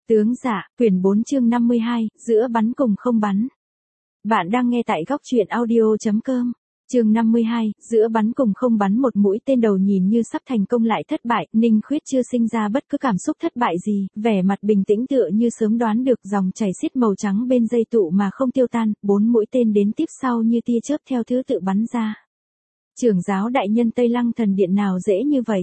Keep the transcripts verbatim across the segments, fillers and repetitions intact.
Tướng Dạ, quyển bốn chương năm mươi hai, giữa bắn cùng không bắn. Bạn đang nghe tại góc truyện audio.com. Chương năm mươi hai, giữa bắn cùng không bắn. Một mũi tên đầu nhìn như sắp thành công lại thất bại, Ninh Khuyết chưa sinh ra bất cứ cảm xúc thất bại gì, vẻ mặt bình tĩnh tựa như sớm đoán được dòng chảy xiết màu trắng bên dây tụ mà không tiêu tan, bốn mũi tên đến tiếp sau như tia chớp theo thứ tự bắn ra. Trưởng giáo đại nhân Tây Lăng thần điện nào dễ như vậy?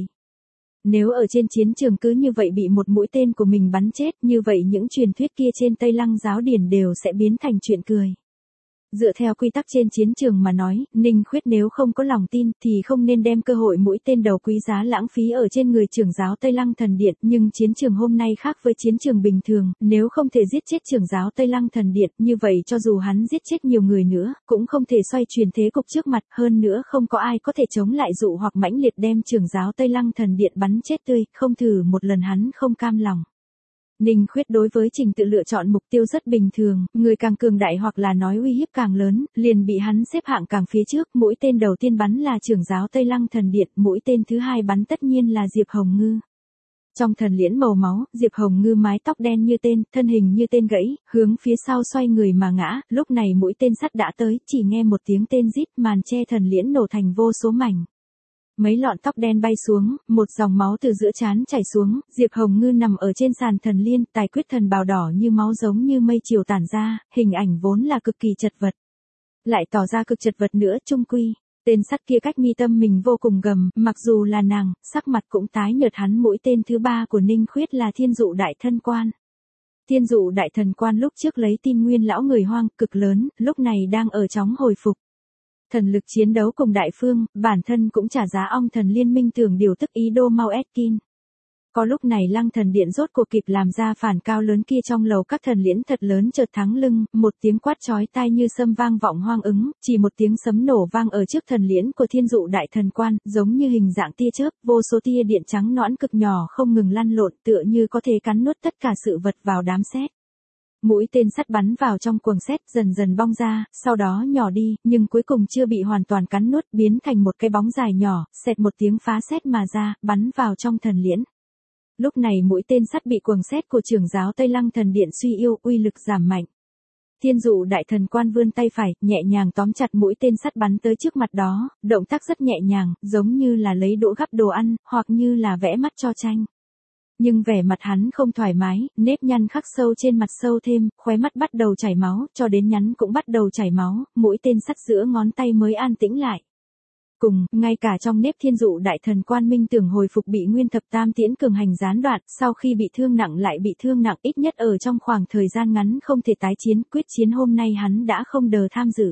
Nếu ở trên chiến trường cứ như vậy bị một mũi tên của mình bắn chết, như vậy những truyền thuyết kia trên Tây Lăng giáo điển đều sẽ biến thành chuyện cười. Dựa theo quy tắc trên chiến trường mà nói, Ninh Khuyết nếu không có lòng tin thì không nên đem cơ hội mũi tên đầu quý giá lãng phí ở trên người trưởng giáo Tây Lăng thần điện, nhưng chiến trường hôm nay khác với chiến trường bình thường, nếu không thể giết chết trưởng giáo Tây Lăng thần điện, như vậy cho dù hắn giết chết nhiều người nữa, cũng không thể xoay chuyển thế cục trước mặt, hơn nữa không có ai có thể chống lại dụ hoặc mãnh liệt đem trưởng giáo Tây Lăng thần điện bắn chết tươi, không thử một lần hắn không cam lòng. Ninh Khuyết đối với trình tự lựa chọn mục tiêu rất bình thường, người càng cường đại hoặc là nói uy hiếp càng lớn, liền bị hắn xếp hạng càng phía trước, mũi tên đầu tiên bắn là trưởng giáo Tây Lăng thần điện, mũi tên thứ hai bắn tất nhiên là Diệp Hồng Ngư. Trong thần liễn màu máu, Diệp Hồng Ngư mái tóc đen như tên, thân hình như tên gãy, hướng phía sau xoay người mà ngã, lúc này mũi tên sắt đã tới, chỉ nghe một tiếng tên rít, màn che thần liễn nổ thành vô số mảnh. Mấy lọn tóc đen bay xuống, một dòng máu từ giữa trán chảy xuống, Diệp Hồng Ngư nằm ở trên sàn thần liên, tài quyết thần bào đỏ như máu giống như mây chiều tản ra, hình ảnh vốn là cực kỳ chật vật. Lại tỏ ra cực chật vật nữa, chung quy, tên sắt kia cách mi tâm mình vô cùng gầm, mặc dù là nàng, sắc mặt cũng tái nhợt. Hắn mũi tên thứ ba của Ninh Khuyết là Thiên Dụ Đại Thân Quan. Thiên Dụ Đại Thần Quan lúc trước lấy tin nguyên lão người hoang, cực lớn, lúc này đang ở chóng hồi phục. Thần lực chiến đấu cùng đại phương, bản thân cũng trả giá ong thần liên minh tưởng điều tức ý đô mau Etkin. Có lúc này Lăng thần điện rốt cuộc kịp làm ra phản cao lớn kia trong lầu các thần liễn thật lớn chợt thắng lưng, một tiếng quát chói tai như sấm vang vọng hoang ứng, chỉ một tiếng sấm nổ vang ở trước thần liễn của Thiên Dụ Đại Thần Quan, giống như hình dạng tia chớp, vô số tia điện trắng nõn cực nhỏ không ngừng lăn lộn, tựa như có thể cắn nuốt tất cả sự vật vào đám sét. Mũi tên sắt bắn vào trong quầng sét dần dần bong ra, sau đó nhỏ đi, nhưng cuối cùng chưa bị hoàn toàn cắn nuốt, biến thành một cái bóng dài nhỏ, xẹt một tiếng phá sét mà ra, bắn vào trong thần liễn. Lúc này mũi tên sắt bị quầng sét của trưởng giáo Tây Lăng thần điện suy yếu, uy lực giảm mạnh. Thiên Dụ Đại Thần Quan vươn tay phải, nhẹ nhàng tóm chặt mũi tên sắt bắn tới trước mặt đó, động tác rất nhẹ nhàng, giống như là lấy đũa gắp đồ ăn, hoặc như là vẽ mắt cho tranh. Nhưng vẻ mặt hắn không thoải mái, nếp nhăn khắc sâu trên mặt sâu thêm, khóe mắt bắt đầu chảy máu, cho đến nhắn cũng bắt đầu chảy máu, mũi tên sắt giữa ngón tay mới an tĩnh lại. Cùng, ngay cả trong nếp Thiên Dụ Đại Thần Quan minh tưởng hồi phục bị Nguyên Thập Tam Tiễn cường hành gián đoạn, sau khi bị thương nặng lại bị thương nặng, ít nhất ở trong khoảng thời gian ngắn không thể tái chiến, quyết chiến hôm nay hắn đã không đờ tham dự.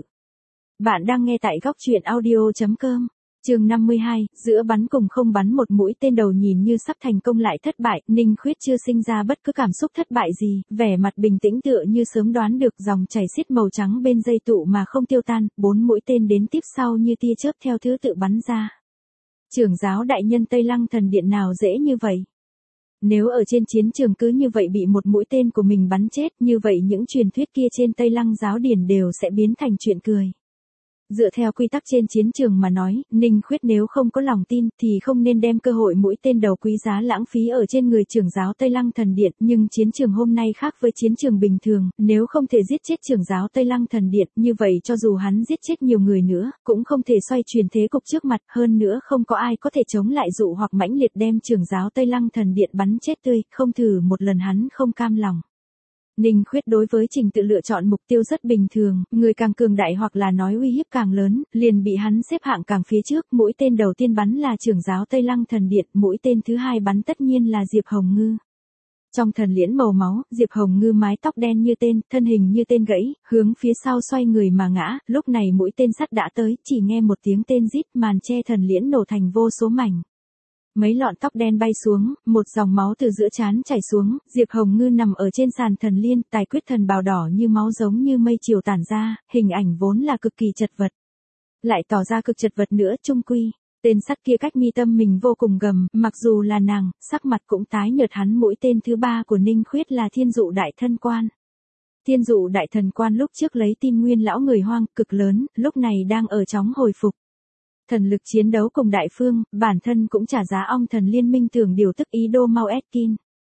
Bạn đang nghe tại góc truyện audio.com. Chương năm mươi hai, giữa bắn cùng không bắn. Một mũi tên đầu nhìn như sắp thành công lại thất bại, Ninh Khuyết chưa sinh ra bất cứ cảm xúc thất bại gì, vẻ mặt bình tĩnh tựa như sớm đoán được dòng chảy xiết màu trắng bên dây tụ mà không tiêu tan, bốn mũi tên đến tiếp sau như tia chớp theo thứ tự bắn ra. Trưởng giáo đại nhân Tây Lăng thần điện nào dễ như vậy? Nếu ở trên chiến trường cứ như vậy bị một mũi tên của mình bắn chết, như vậy những truyền thuyết kia trên Tây Lăng giáo điển đều sẽ biến thành chuyện cười. Dựa theo quy tắc trên chiến trường mà nói, Ninh Khuyết nếu không có lòng tin thì không nên đem cơ hội mũi tên đầu quý giá lãng phí ở trên người trưởng giáo Tây Lăng thần điện, nhưng chiến trường hôm nay khác với chiến trường bình thường, nếu không thể giết chết trưởng giáo Tây Lăng thần điện, như vậy cho dù hắn giết chết nhiều người nữa, cũng không thể xoay chuyển thế cục trước mặt, hơn nữa không có ai có thể chống lại dụ hoặc mãnh liệt đem trưởng giáo Tây Lăng thần điện bắn chết tươi, không thử một lần hắn không cam lòng. Ninh Khuyết đối với trình tự lựa chọn mục tiêu rất bình thường, người càng cường đại hoặc là nói uy hiếp càng lớn, liền bị hắn xếp hạng càng phía trước, mũi tên đầu tiên bắn là trưởng giáo Tây Lăng thần điện, mũi tên thứ hai bắn tất nhiên là Diệp Hồng Ngư. Trong thần liễn màu máu, Diệp Hồng Ngư mái tóc đen như tên, thân hình như tên gãy, hướng phía sau xoay người mà ngã, lúc này mũi tên sắt đã tới, chỉ nghe một tiếng tên rít, màn che thần liễn nổ thành vô số mảnh. Mấy lọn tóc đen bay xuống, một dòng máu từ giữa trán chảy xuống, Diệp Hồng Ngư nằm ở trên sàn thần liên, tài quyết thần bào đỏ như máu giống như mây chiều tản ra, hình ảnh vốn là cực kỳ chật vật. Lại tỏ ra cực chật vật nữa, chung quy, tên sắt kia cách mi tâm mình vô cùng gầm, mặc dù là nàng, sắc mặt cũng tái nhợt. Hắn mũi tên thứ ba của Ninh Khuyết là Thiên Dụ Đại Thân Quan. Thiên Dụ Đại Thần Quan lúc trước lấy tin nguyên lão người hoang, cực lớn, lúc này đang ở chóng hồi phục. Thần lực chiến đấu cùng đại phương, bản thân cũng trả giá ong thần liên minh tưởng điều tức ý đô mau Etkin.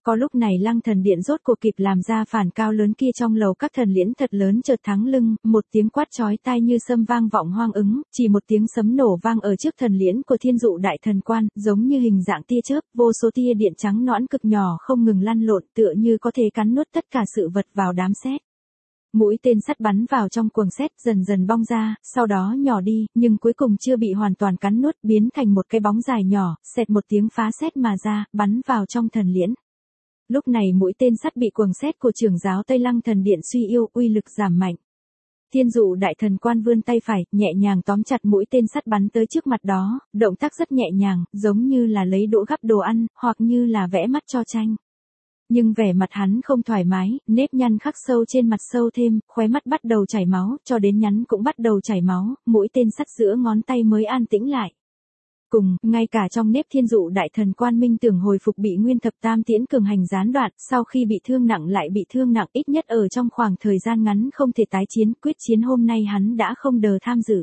Có lúc này Lăng Thần Điện rốt cuộc kịp làm ra phản cao lớn kia trong lầu các thần liễn thật lớn chợt thắng lưng, một tiếng quát chói tai như sâm vang vọng hoang ứng, chỉ một tiếng sấm nổ vang ở trước thần liễn của Thiên Dụ Đại Thần Quan, giống như hình dạng tia chớp, vô số tia điện trắng nõn cực nhỏ không ngừng lăn lộn, tựa như có thể cắn nuốt tất cả sự vật vào đám sét. Mũi tên sắt bắn vào trong quầng sét dần dần bong ra, sau đó nhỏ đi, nhưng cuối cùng chưa bị hoàn toàn cắn nuốt, biến thành một cái bóng dài nhỏ, xẹt một tiếng phá sét mà ra, bắn vào trong thần liễn. Lúc này mũi tên sắt bị quầng sét của trưởng giáo Tây Lăng Thần Điện suy yếu, uy lực giảm mạnh. Thiên Dụ Đại Thần Quan vươn tay phải, nhẹ nhàng tóm chặt mũi tên sắt bắn tới trước mặt đó, động tác rất nhẹ nhàng, giống như là lấy đũa gắp đồ ăn, hoặc như là vẽ mắt cho tranh. Nhưng vẻ mặt hắn không thoải mái, nếp nhăn khắc sâu trên mặt sâu thêm, khóe mắt bắt đầu chảy máu, cho đến nhắn cũng bắt đầu chảy máu, mũi tên sắt giữa ngón tay mới an tĩnh lại. Cùng, ngay cả trong nếp Thiên Dụ Đại Thần Quan minh tưởng hồi phục bị Nguyên Thập Tam Tiễn cường hành gián đoạn, sau khi bị thương nặng lại bị thương nặng, ít nhất ở trong khoảng thời gian ngắn không thể tái chiến, quyết chiến hôm nay hắn đã không đờ tham dự.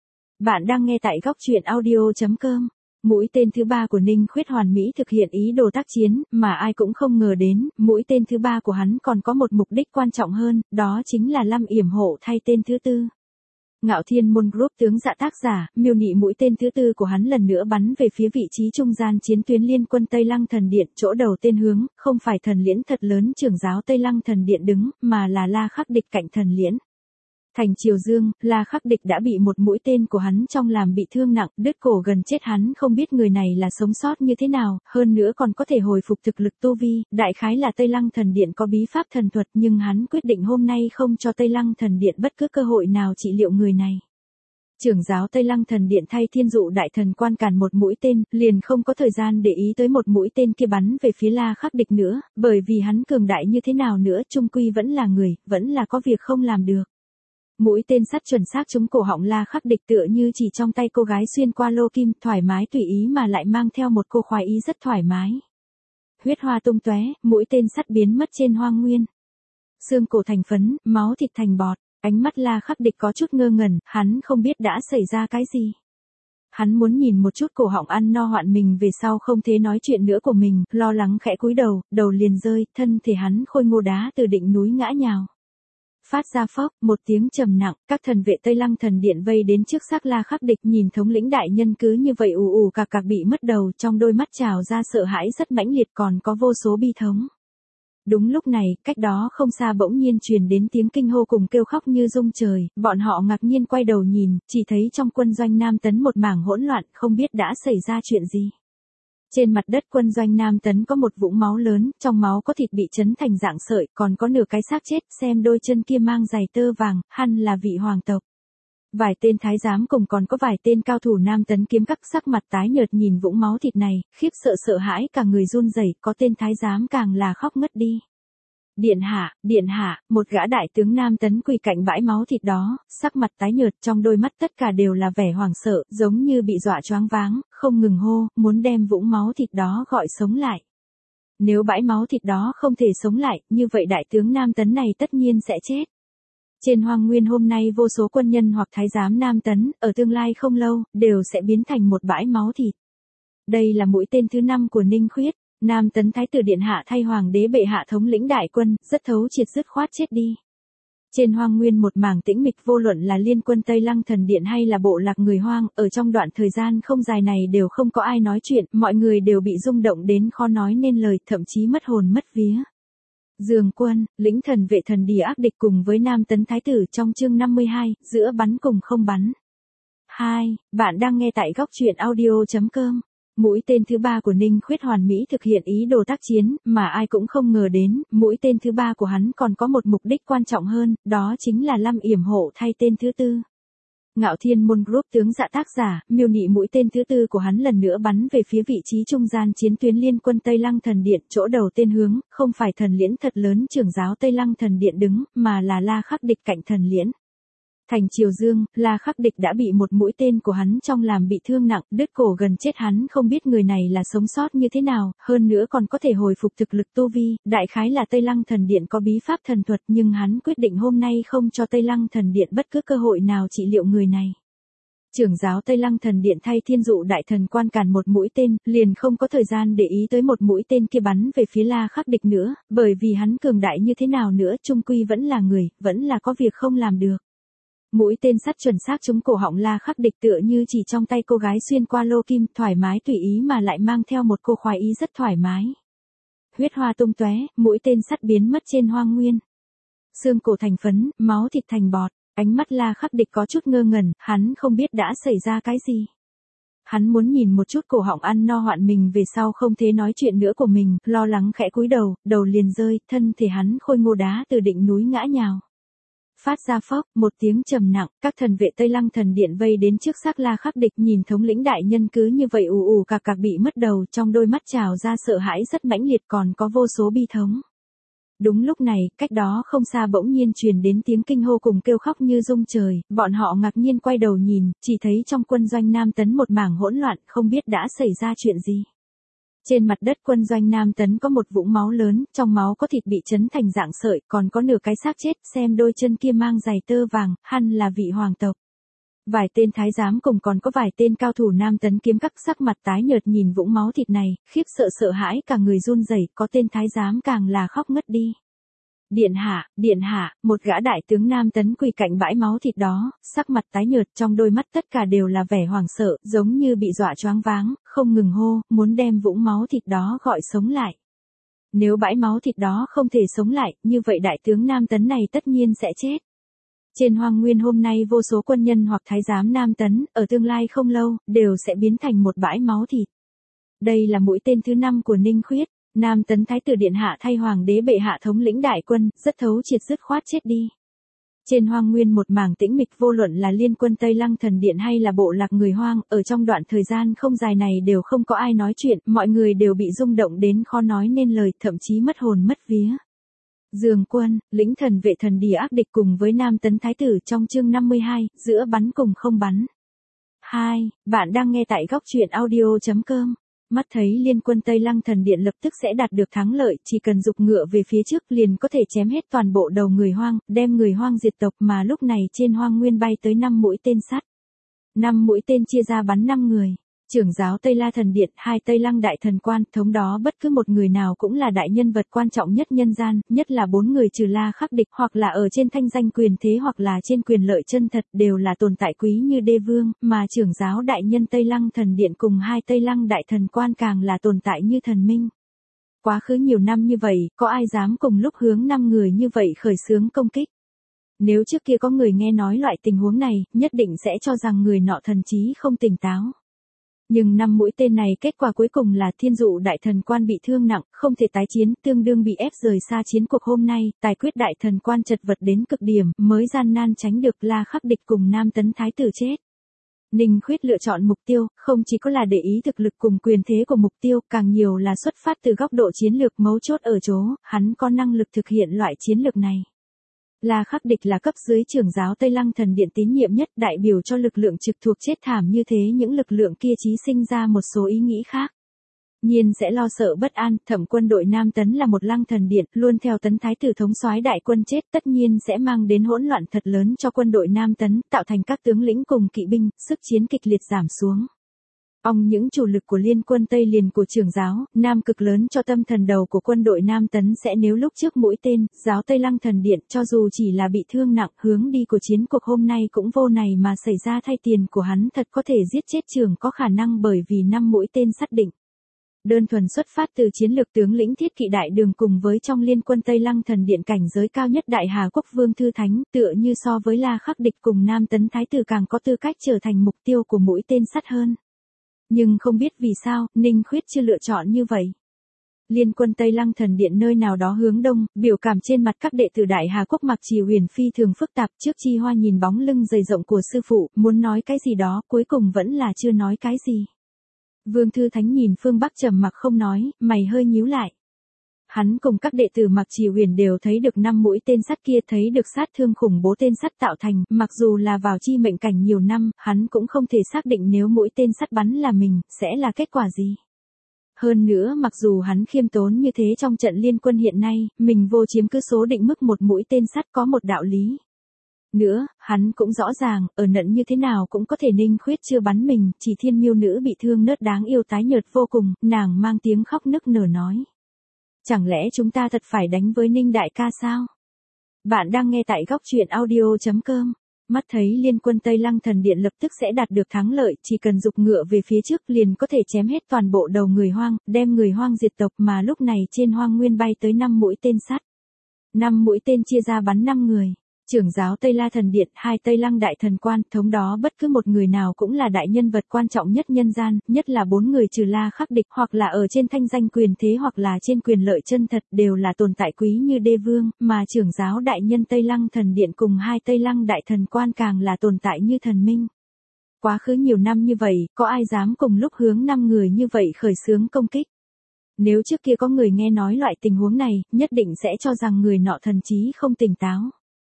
Bạn đang nghe tại góc truyện audio chấm com. Mũi tên thứ ba của Ninh Khuyết hoàn mỹ thực hiện ý đồ tác chiến, mà ai cũng không ngờ đến, mũi tên thứ ba của hắn còn có một mục đích quan trọng hơn, đó chính là Lâm yểm hộ thay tên thứ tư. Ngạo Thiên Môn Group tướng dạ tác giả, miêu nị mũi tên thứ tư của hắn lần nữa bắn về phía vị trí trung gian chiến tuyến liên quân Tây Lăng Thần Điện, chỗ đầu tên hướng, không phải thần liễn thật lớn trưởng giáo Tây Lăng Thần Điện đứng, mà là La Khắc Địch cạnh thần liễn. Thành Triều Dương, La Khắc Địch đã bị một mũi tên của hắn trong làm bị thương nặng, đứt cổ gần chết, hắn không biết người này là sống sót như thế nào, hơn nữa còn có thể hồi phục thực lực tu vi, đại khái là Tây Lăng Thần Điện có bí pháp thần thuật, nhưng hắn quyết định hôm nay không cho Tây Lăng Thần Điện bất cứ cơ hội nào trị liệu người này. Trưởng giáo Tây Lăng Thần Điện thay Thiên Dụ Đại Thần Quan cản một mũi tên, liền không có thời gian để ý tới một mũi tên kia bắn về phía La Khắc Địch nữa, bởi vì hắn cường đại như thế nào nữa, chung quy vẫn là người, vẫn là có việc không làm được. Mũi tên sắt chuẩn xác trúng cổ họng La Khắc Địch, tựa như chỉ trong tay cô gái xuyên qua lô kim, thoải mái tùy ý mà lại mang theo một cô khoái ý rất thoải mái. Huyết hoa tung tóe, mũi tên sắt biến mất trên hoang nguyên. Xương cổ thành phấn, máu thịt thành bọt, ánh mắt La Khắc Địch có chút ngơ ngẩn, hắn không biết đã xảy ra cái gì. Hắn muốn nhìn một chút cổ họng ăn no hoạn mình về sau không thể nói chuyện nữa của mình, lo lắng khẽ cúi đầu, đầu liền rơi, thân thể hắn khôi ngô đá từ đỉnh núi ngã nhào. Phát ra phốc, một tiếng trầm nặng, các thần vệ Tây Lăng Thần Điện vây đến trước xác La Khắc Địch, nhìn thống lĩnh đại nhân cứ như vậy ù ù cạc cạc bị mất đầu, trong đôi mắt trào ra sợ hãi rất mãnh liệt, còn có vô số bi thống. Đúng lúc này, cách đó không xa bỗng nhiên truyền đến tiếng kinh hô cùng kêu khóc như rung trời, bọn họ ngạc nhiên quay đầu nhìn, chỉ thấy trong quân doanh Nam Tấn một mảng hỗn loạn, không biết đã xảy ra chuyện gì. Trên mặt đất quân doanh Nam Tấn có một vũng máu lớn, trong máu có thịt bị chấn thành dạng sợi, còn có nửa cái xác chết, xem đôi chân kia mang giày tơ vàng, hẳn là vị hoàng tộc. Vài tên thái giám cùng còn có vài tên cao thủ Nam Tấn kiếm các sắc mặt tái nhợt nhìn vũng máu thịt này, khiếp sợ sợ hãi cả người run rẩy, có tên thái giám càng là khóc ngất đi. Điện hạ, điện hạ, một gã đại tướng Nam Tấn quỳ cạnh bãi máu thịt đó, sắc mặt tái nhợt, trong đôi mắt tất cả đều là vẻ hoảng sợ, giống như bị dọa choáng váng, không ngừng hô, muốn đem vũng máu thịt đó gọi sống lại. Nếu bãi máu thịt đó không thể sống lại, như vậy đại tướng Nam Tấn này tất nhiên sẽ chết. Trên hoang nguyên hôm nay vô số quân nhân hoặc thái giám Nam Tấn, ở tương lai không lâu, đều sẽ biến thành một bãi máu thịt. Đây là mũi tên thứ năm của Ninh Khuyết. Nam Tấn Thái tử điện hạ thay hoàng đế bệ hạ thống lĩnh đại quân, rất thấu triệt dứt khoát chết đi. Trên hoang nguyên một mảng tĩnh mịch, vô luận là liên quân Tây Lăng Thần Điện hay là bộ lạc người hoang, ở trong đoạn thời gian không dài này đều không có ai nói chuyện, mọi người đều bị rung động đến khó nói nên lời, thậm chí mất hồn mất vía. Dương Quân, lĩnh thần vệ thần đỉ ác địch cùng với Nam Tấn Thái tử trong chương năm mươi hai, giữa bắn cùng không bắn. hai. Bạn đang nghe tại góc truyện audio chấm com. Mũi tên thứ ba của Ninh Khuyết hoàn mỹ thực hiện ý đồ tác chiến, mà ai cũng không ngờ đến, mũi tên thứ ba của hắn còn có một mục đích quan trọng hơn, đó chính là Lâm yểm hộ thay tên thứ tư. Ngạo Thiên Môn Group tướng dạ tác giả, miêu nị mũi tên thứ tư của hắn lần nữa bắn về phía vị trí trung gian chiến tuyến liên quân Tây Lăng Thần Điện, chỗ đầu tên hướng, không phải thần liễn thật lớn trưởng giáo Tây Lăng Thần Điện đứng, mà là La Khắc Địch cạnh thần liễn. Thành Triều Dương, La Khắc Địch đã bị một mũi tên của hắn trong làm bị thương nặng, đứt cổ gần chết, hắn không biết người này là sống sót như thế nào, hơn nữa còn có thể hồi phục thực lực tu vi, đại khái là Tây Lăng Thần Điện có bí pháp thần thuật, nhưng hắn quyết định hôm nay không cho Tây Lăng Thần Điện bất cứ cơ hội nào trị liệu người này. Trưởng giáo Tây Lăng Thần Điện thay Thiên Dụ Đại Thần Quan cản một mũi tên, liền không có thời gian để ý tới một mũi tên kia bắn về phía La Khắc Địch nữa, bởi vì hắn cường đại như thế nào nữa chung quy vẫn là người, vẫn là có việc không làm được. Mũi tên sắt chuẩn xác trúng cổ họng La Khắc Địch tựa như chỉ trong tay cô gái xuyên qua lô kim, thoải mái tùy ý mà lại mang theo một cô khoái ý rất thoải mái. Huyết hoa tung tóe, mũi tên sắt biến mất trên hoang nguyên. Xương cổ thành phấn, máu thịt thành bọt, ánh mắt La Khắc Địch có chút ngơ ngẩn, hắn không biết đã xảy ra cái gì. Hắn muốn nhìn một chút cổ họng ăn no hoạn mình về sau không thể nói chuyện nữa của mình, lo lắng khẽ cúi đầu, đầu liền rơi, thân thể hắn khôi ngô đá từ đỉnh núi ngã nhào. Phát ra phốc, một tiếng trầm nặng, các thần vệ Tây Lăng Thần Điện vây đến trước xác La Khắc Địch, nhìn thống lĩnh đại nhân cứ như vậy ù ù cạc cạc bị mất đầu, trong đôi mắt trào ra sợ hãi rất mãnh liệt, còn có vô số bi thống. Đúng lúc này, cách đó không xa bỗng nhiên truyền đến tiếng kinh hô cùng kêu khóc như rung trời, bọn họ ngạc nhiên quay đầu nhìn, chỉ thấy trong quân doanh Nam Tấn một mảng hỗn loạn, không biết đã xảy ra chuyện gì. Trên mặt đất quân doanh Nam Tấn có một vũng máu lớn, trong máu có thịt bị chấn thành dạng sợi, còn có nửa cái xác chết, xem đôi chân kia mang giày tơ vàng, hẳn là vị hoàng tộc. Vài tên thái giám cùng còn có vài tên cao thủ Nam Tấn kiếm các sắc mặt tái nhợt nhìn vũng máu thịt này, khiếp sợ sợ hãi cả người run rẩy, có tên thái giám càng là khóc ngất đi. Điện hạ, điện hạ, một gã đại tướng Nam Tấn quỳ cạnh bãi máu thịt đó, sắc mặt tái nhợt, trong đôi mắt tất cả đều là vẻ hoảng sợ, giống như bị dọa choáng váng, không ngừng hô, muốn đem vũng máu thịt đó gọi sống lại. Nếu bãi máu thịt đó không thể sống lại, như vậy đại tướng Nam Tấn này tất nhiên sẽ chết. Trên hoang nguyên hôm nay vô số quân nhân hoặc thái giám Nam Tấn, ở tương lai không lâu, đều sẽ biến thành một bãi máu thịt. Đây là mũi tên thứ năm của Ninh Khuyết. Nam Tấn Thái tử Điện Hạ thay Hoàng đế bệ hạ thống lĩnh đại quân, rất thấu triệt dứt khoát chết đi. Trên hoang nguyên một mảng tĩnh mịch, vô luận là liên quân Tây Lăng Thần Điện hay là bộ lạc người hoang, ở trong đoạn thời gian không dài này đều không có ai nói chuyện, mọi người đều bị rung động đến khó nói nên lời, thậm chí mất hồn mất vía. Dường Quân, lĩnh thần vệ thần đỉ ác địch cùng với Nam Tấn Thái tử trong chương năm mươi hai, giữa bắn cùng không bắn. hai. Bạn đang nghe tại góc truyện audio chấm com. Mắt thấy liên quân Tây Lăng Thần Điện lập tức sẽ đạt được thắng lợi, chỉ cần giục ngựa về phía trước liền có thể chém hết toàn bộ đầu người hoang, đem người hoang diệt tộc, mà lúc này trên hoang nguyên bay tới năm mũi tên sắt. năm mũi tên chia ra bắn năm người. Trưởng giáo Tây La Thần Điện, hai Tây Lăng Đại Thần Quan, thống đó bất cứ một người nào cũng là đại nhân vật quan trọng nhất nhân gian, nhất là bốn người trừ La Khắc Địch, hoặc là ở trên thanh danh quyền thế hoặc là trên quyền lợi chân thật, đều là tồn tại quý như đê vương, mà trưởng giáo đại nhân Tây Lăng Thần Điện cùng hai Tây Lăng Đại Thần Quan càng là tồn tại như thần minh. Quá khứ nhiều năm như vậy, có ai dám cùng lúc hướng năm người như vậy khởi xướng công kích? Nếu trước kia có người nghe nói loại tình huống này, nhất định sẽ cho rằng người nọ thần trí không tỉnh táo. Nhưng năm mũi tên này kết quả cuối cùng là Thiên Dụ Đại Thần Quan bị thương nặng, không thể tái chiến, tương đương bị ép rời xa chiến cuộc hôm nay, tài quyết Đại Thần Quan chật vật đến cực điểm, mới gian nan tránh được La Khắc Địch cùng Nam Tấn Thái tử chết. Ninh Khuyết lựa chọn mục tiêu, không chỉ có là để ý thực lực cùng quyền thế của mục tiêu, càng nhiều là xuất phát từ góc độ chiến lược, mấu chốt ở chỗ, hắn có năng lực thực hiện loại chiến lược này. La Khắc Địch là cấp dưới trưởng giáo Tây Lăng Thần Điện tín nhiệm nhất, đại biểu cho lực lượng trực thuộc chết thảm như thế, những lực lượng kia chí sinh ra một số ý nghĩ khác. Nhiên sẽ lo sợ bất an, thẩm quân đội Nam Tấn là một Lăng Thần Điện, luôn theo Tấn Thái tử thống soái đại quân chết, tất nhiên sẽ mang đến hỗn loạn thật lớn cho quân đội Nam Tấn, tạo thành các tướng lĩnh cùng kỵ binh, sức chiến kịch liệt giảm xuống. Ông những chủ lực của liên quân Tây liền của trưởng giáo, Nam cực lớn cho tâm thần đầu của quân đội Nam Tấn sẽ nếu lúc trước mũi tên, giáo Tây Lăng Thần Điện cho dù chỉ là bị thương nặng, hướng đi của chiến cuộc hôm nay cũng vô này mà xảy ra, thay tiền của hắn thật có thể giết chết trưởng có khả năng, bởi vì năm mũi tên xác định. Đơn thuần xuất phát từ chiến lược, tướng lĩnh Thiết Kỵ Đại Đường cùng với trong liên quân Tây Lăng Thần Điện cảnh giới cao nhất Đại Hà Quốc Vương Thư Thánh, tựa như so với La Khắc Địch cùng Nam Tấn Thái tử càng có tư cách trở thành mục tiêu của mũi tên sắt hơn. Nhưng không biết vì sao, Ninh Khuyết chưa lựa chọn như vậy. Liên quân Tây Lăng Thần Điện nơi nào đó hướng đông, biểu cảm trên mặt các đệ tử Đại Hà Quốc Mặc Trì Huyền phi thường phức tạp, trước Chi Hoa nhìn bóng lưng dày rộng của sư phụ, muốn nói cái gì đó, cuối cùng vẫn là chưa nói cái gì. Vương Thư Thánh nhìn phương Bắc trầm mặc không nói, mày hơi nhíu lại. Hắn cùng các đệ tử Mặc Trì Huyền đều thấy được năm mũi tên sắt kia, thấy được sát thương khủng bố tên sắt tạo thành, mặc dù là vào chi mệnh cảnh nhiều năm, hắn cũng không thể xác định nếu mũi tên sắt bắn là mình, sẽ là kết quả gì. Hơn nữa mặc dù hắn khiêm tốn như thế, trong trận liên quân hiện nay, mình vô chiếm cứ số định mức một mũi tên sắt có một đạo lý. Nữa, hắn cũng rõ ràng, ở nận như thế nào cũng có thể Ninh Khuyết chưa bắn mình, chỉ thiên miêu nữ bị thương nớt đáng yêu tái nhợt vô cùng, nàng mang tiếng khóc nức nở nói. Chẳng lẽ chúng ta thật phải đánh với Ninh đại ca sao? Bạn đang nghe tại góc truyện audio.com. Mắt thấy liên quân Tây Lăng Thần Điện lập tức sẽ đạt được thắng lợi, chỉ cần giục ngựa về phía trước liền có thể chém hết toàn bộ đầu người hoang, đem người hoang diệt tộc mà lúc này trên hoang nguyên bay tới năm mũi tên sắt. Năm mũi tên chia ra bắn năm người. Trưởng giáo Tây La Thần Điện, hai Tây Lăng đại thần quan, thống đó bất cứ một người nào cũng là đại nhân vật quan trọng nhất nhân gian, nhất là bốn người trừ La Khắc Địch, hoặc là ở trên thanh danh quyền thế hoặc là trên quyền lợi chân thật, đều là tồn tại quý như đê vương, mà trưởng giáo đại nhân Tây Lăng Thần Điện cùng hai Tây Lăng đại thần quan càng là tồn tại như thần minh. Quá khứ nhiều năm như vậy, có ai dám cùng lúc hướng năm người như vậy khởi xướng công kích? Nếu trước kia có người nghe nói loại tình huống này, nhất định sẽ cho rằng người nọ thần trí không tỉnh táo.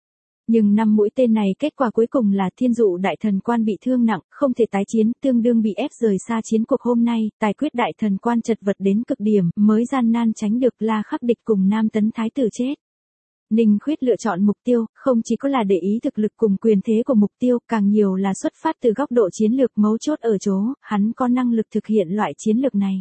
Nhưng năm mũi tên này kết quả cuối cùng là thiên dụ đại thần quan bị thương nặng, không thể tái chiến, tương đương bị ép rời xa chiến cuộc hôm nay, tài quyết đại thần quan chật vật đến cực điểm, mới gian nan tránh được La Khắc Địch cùng Nam Tấn Thái tử chết. Ninh Khuyết lựa chọn mục tiêu, không chỉ có là để ý thực lực cùng quyền thế của mục tiêu, càng nhiều là xuất phát từ góc độ chiến lược mấu chốt ở chỗ, hắn có năng lực thực hiện loại chiến lược này.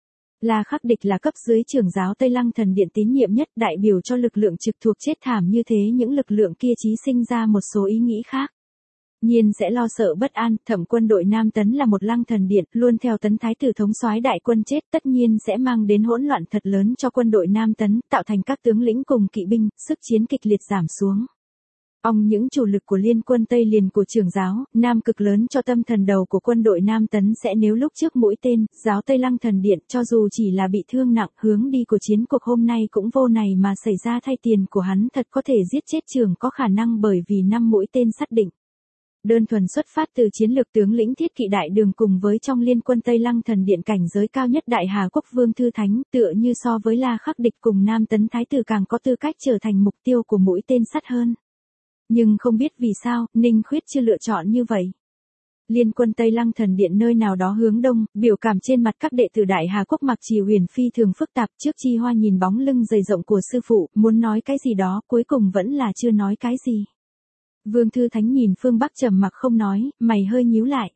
La Khắc Địch là cấp dưới trưởng giáo Tây Lăng Thần Điện tín nhiệm nhất, đại biểu cho lực lượng trực thuộc chết thảm như thế, những lực lượng kia chí sinh ra một số ý nghĩ khác. Nhiên sẽ lo sợ bất an, thẩm quân đội Nam Tấn là một Lăng Thần Điện, luôn theo Tấn Thái tử thống soái đại quân chết, tất nhiên sẽ mang đến hỗn loạn thật lớn cho quân đội Nam Tấn, tạo thành các tướng lĩnh cùng kỵ binh, sức chiến kịch liệt giảm xuống. Ông những chủ lực của liên quân Tây liền của trưởng giáo, Nam cực lớn cho tâm thần đầu của quân đội Nam Tấn sẽ nếu lúc trước mũi tên, giáo Tây Lăng Thần Điện cho dù chỉ là bị thương nặng, hướng đi của chiến cuộc hôm nay cũng vô này mà xảy ra thay tiền của hắn thật có thể giết chết trưởng có khả năng bởi vì năm mũi tên xác định. Đơn thuần xuất phát từ chiến lược tướng lĩnh Thiết Kỵ đại đường cùng với trong liên quân Tây Lăng Thần Điện cảnh giới cao nhất Đại Hà Quốc Vương Thư Thánh, tựa như so với La Khắc Địch cùng Nam Tấn Thái tử càng có tư cách trở thành mục tiêu của mũi tên sắt hơn. Nhưng không biết vì sao, Ninh Khuyết chưa lựa chọn như vậy. Liên quân Tây Lăng Thần Điện nơi nào đó hướng đông, biểu cảm trên mặt các đệ tử Đại Hà Quốc Mặc Trì Huyền phi thường phức tạp, trước Chi Hoa nhìn bóng lưng dày rộng của sư phụ, muốn nói cái gì đó, cuối cùng vẫn là chưa nói cái gì. Vương Thư Thánh nhìn phương Bắc trầm mặc không nói, mày hơi nhíu lại.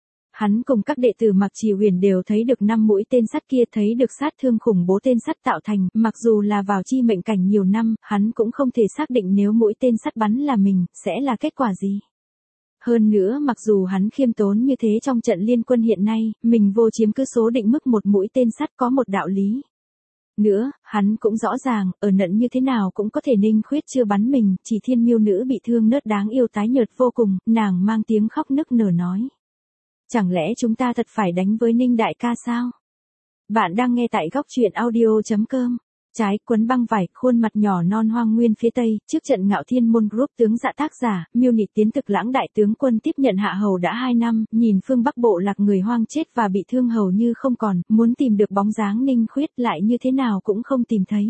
Hắn cùng các đệ tử Mặc Trì Huyền đều thấy được năm mũi tên sắt kia, thấy được sát thương khủng bố tên sắt tạo thành, mặc dù là vào chi mệnh cảnh nhiều năm, hắn cũng không thể xác định nếu mũi tên sắt bắn là mình, sẽ là kết quả gì. Hơn nữa mặc dù hắn khiêm tốn như thế trong trận liên quân hiện nay, mình vô chiếm cứ số định mức một mũi tên sắt có một đạo lý. Nữa, hắn cũng rõ ràng, ở nận như thế nào cũng có thể Ninh Khuyết chưa bắn mình, chỉ thiên miêu nữ bị thương nớt đáng yêu tái nhợt vô cùng, nàng mang tiếng khóc nức nở nói. Chẳng lẽ chúng ta thật phải đánh với Ninh đại ca sao? Bạn đang nghe tại góc truyện audio.com. Trái quấn băng vải, khuôn mặt nhỏ non hoang nguyên phía tây, trước trận Ngạo Thiên Môn Group tướng dạ tác giả, miêu nịt tiến thực lãng đại tướng quân tiếp nhận hạ hầu đã hai năm, nhìn phương Bắc bộ lạc người hoang chết và bị thương hầu như không còn, muốn tìm được bóng dáng Ninh Khuyết lại như thế nào cũng không tìm thấy.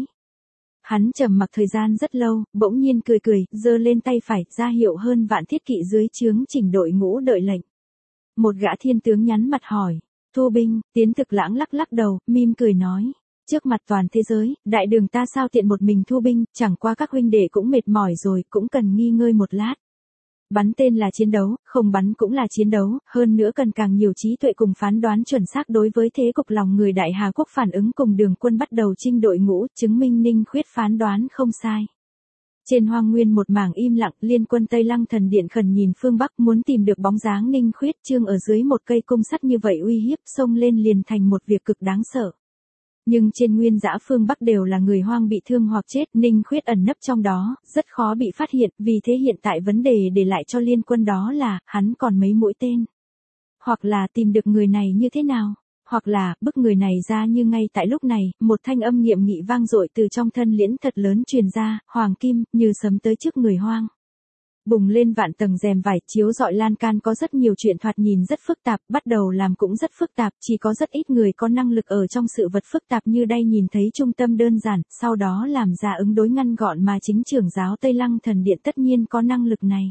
Hắn trầm mặc thời gian rất lâu, bỗng nhiên cười cười, giơ lên tay phải, ra hiệu hơn vạn thiết kỵ dưới trướng chỉnh đội ngũ đợi lệnh. Một gã thiên tướng nhắn mặt hỏi, thu binh, tiến thực lãng lắc lắc đầu, mỉm cười nói. Trước mặt toàn thế giới, đại đường ta sao tiện một mình thu binh, chẳng qua các huynh đệ cũng mệt mỏi rồi, cũng cần nghỉ ngơi một lát. Bắn tên là chiến đấu, không bắn cũng là chiến đấu, hơn nữa cần càng nhiều trí tuệ cùng phán đoán chuẩn xác đối với thế cục lòng người Đại Hà Quốc phản ứng cùng đường quân bắt đầu chinh đội ngũ, chứng minh Ninh Khuyết phán đoán không sai. Trên hoang nguyên một mảng im lặng, liên quân Tây Lăng Thần Điện khẩn nhìn phương Bắc muốn tìm được bóng dáng Ninh Khuyết, trương ở dưới một cây cung sắt như vậy uy hiếp, xông lên liền thành một việc cực đáng sợ. Nhưng trên nguyên dã phương Bắc đều là người hoang bị thương hoặc chết, Ninh Khuyết ẩn nấp trong đó, rất khó bị phát hiện, vì thế hiện tại vấn đề để lại cho liên quân đó là, hắn còn mấy mũi tên. Hoặc là tìm được người này như thế nào, hoặc là, bức người này ra như ngay tại lúc này, một thanh âm nghiệm nghị vang dội từ trong thân liễn thật lớn truyền ra, hoàng kim, như sấm tới trước người hoang. Bùng lên vạn tầng rèm vải chiếu dọi lan can có rất nhiều chuyện thoạt nhìn rất phức tạp, bắt đầu làm cũng rất phức tạp, chỉ có rất ít người có năng lực ở trong sự vật phức tạp như đây nhìn thấy trung tâm đơn giản, sau đó làm ra ứng đối ngăn gọn mà chính trưởng giáo Tây Lăng Thần Điện tất nhiên có năng lực này.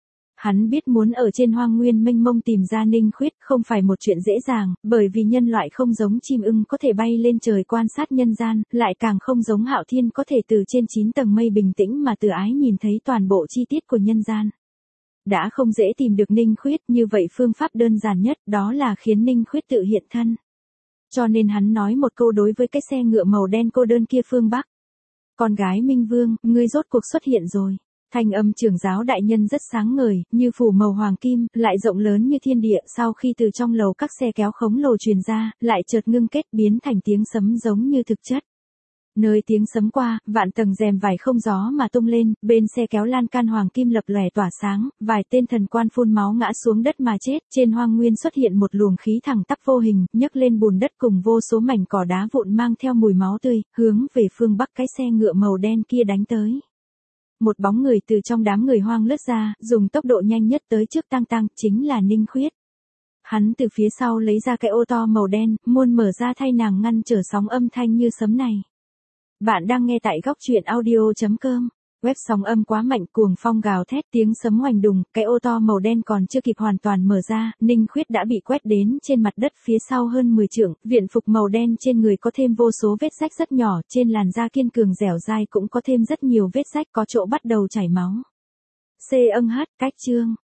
Hắn biết muốn ở trên hoang nguyên mênh mông tìm ra Ninh Khuyết không phải một chuyện dễ dàng, bởi vì nhân loại không giống chim ưng có thể bay lên trời quan sát nhân gian, lại càng không giống Hạo Thiên có thể từ trên chín tầng mây bình tĩnh mà từ ái nhìn thấy toàn bộ chi tiết của nhân gian. đã không dễ tìm được Ninh Khuyết, như vậy phương pháp đơn giản nhất đó là khiến Ninh Khuyết tự hiện thân. Cho nên hắn nói một câu đối với cái xe ngựa màu đen cô đơn kia phương Bắc. Con gái Minh Vương, ngươi rốt cuộc xuất hiện rồi. Thanh âm trưởng giáo đại nhân rất sáng ngời, như phủ màu hoàng kim, lại rộng lớn như thiên địa, sau khi từ trong lầu các xe kéo khổng lồ truyền ra, lại chợt ngưng kết biến thành tiếng sấm giống như thực chất. Nơi tiếng sấm qua, vạn tầng rèm vải không gió mà tung lên, bên xe kéo lan can hoàng kim lập lòe tỏa sáng, vài tên thần quan phun máu ngã xuống đất mà chết, trên hoang nguyên xuất hiện một luồng khí thẳng tắp vô hình, nhấc lên bùn đất cùng vô số mảnh cỏ đá vụn mang theo mùi máu tươi, hướng về phương Bắc cái xe ngựa màu đen kia đánh tới. Một bóng người từ trong đám người hoang lướt ra, dùng tốc độ nhanh nhất tới trước Tang Tăng, chính là Ninh Khuyết. Hắn từ phía sau lấy ra cái ô to màu đen, muôn mở ra thay nàng ngăn trở sóng âm thanh như sấm này. Bạn đang nghe tại góc truyện audio chấm com. Web sóng âm quá mạnh, cuồng phong gào thét, tiếng sấm oanh đùng, cái ô to màu đen còn chưa kịp hoàn toàn mở ra, Ninh Khuyết đã bị quét đến trên mặt đất phía sau hơn mười trượng, viện phục màu đen trên người có thêm vô số vết rách rất nhỏ, trên làn da kiên cường dẻo dai cũng có thêm rất nhiều vết rách, có chỗ bắt đầu chảy máu. C âng hát, cách chương.